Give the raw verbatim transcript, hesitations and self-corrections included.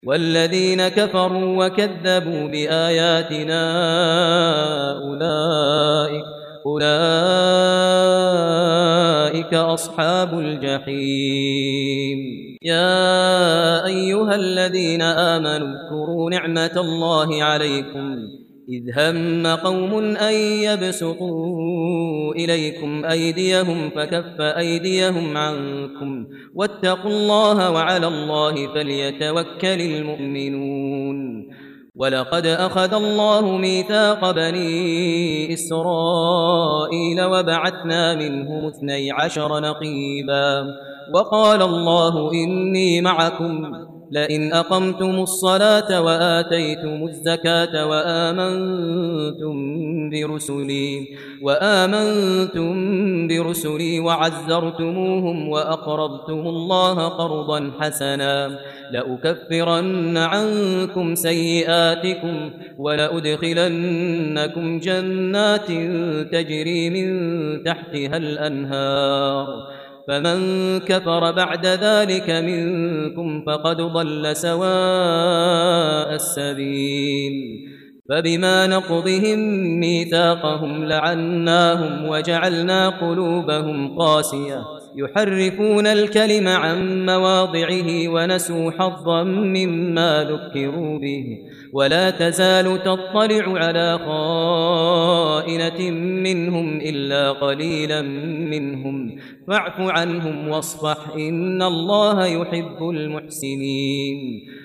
والذين كفروا وكذبوا بآياتنا أولئك أولئك أصحاب الجحيم. يا أيها الذين آمنوا اذكروا نعمة الله عليكم إذ هم قوم أن يبسطوا إليكم أيديهم فكف أيديهم عنكم واتقوا الله وعلى الله فليتوكل المؤمنون. ولقد أخذ الله ميثاق بني إسرائيل وبعثنا منهم اثني عشر نقيبا وقال الله إني معكم لئن أقمتم الصلاة وآتيتم الزكاة وآمنتم برسلي وآمنتم برسلي وعزرتموهم وأقرضتم الله قرضا حسنا لأكفرن عنكم سيئاتكم ولأدخلنكم جنات تجري من تحتها الأنهار فمن كفر بعد ذلك منكم فقد ضل سواء السبيل. فبما نقضهم ميثاقهم لعناهم وجعلنا قلوبهم قاسية يحرفون الكلم عن مواضعه ونسوا حظا مما ذكروا به ولا تزال تطلع على خائنة منهم إلا قليلا منهم فاعف عنهم واصفح إن الله يحب المحسنين.